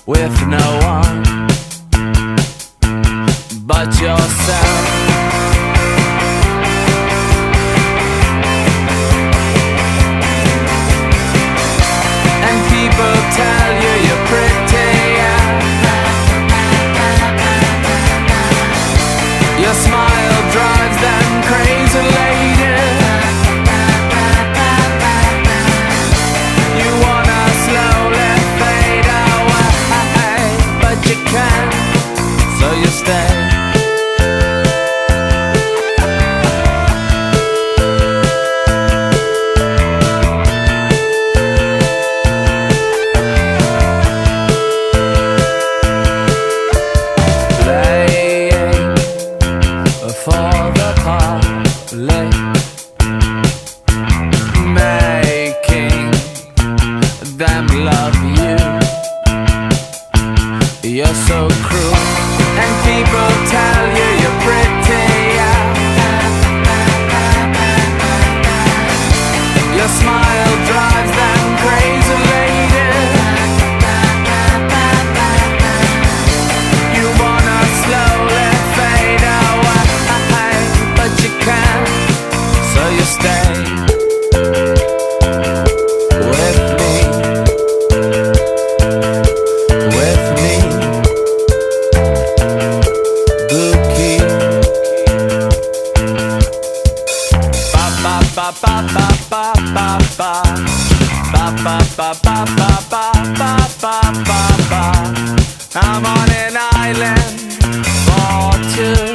with no one but yourself. And people tell you you're pretty, your smile drives them crazy, lady. You wanna slowly fade away, but you can't, so you stay. For the public, making them love you. You're so cruel, and people tell you you're pretty. Your smile drives them crazy, lady. You wanna slowly fade away, but you can't, so you stay with me, with me, Gookie. Ba ba ba ba ba ba ba ba ba ba ba ba ba ba ba ba ba. I'm on an island for two.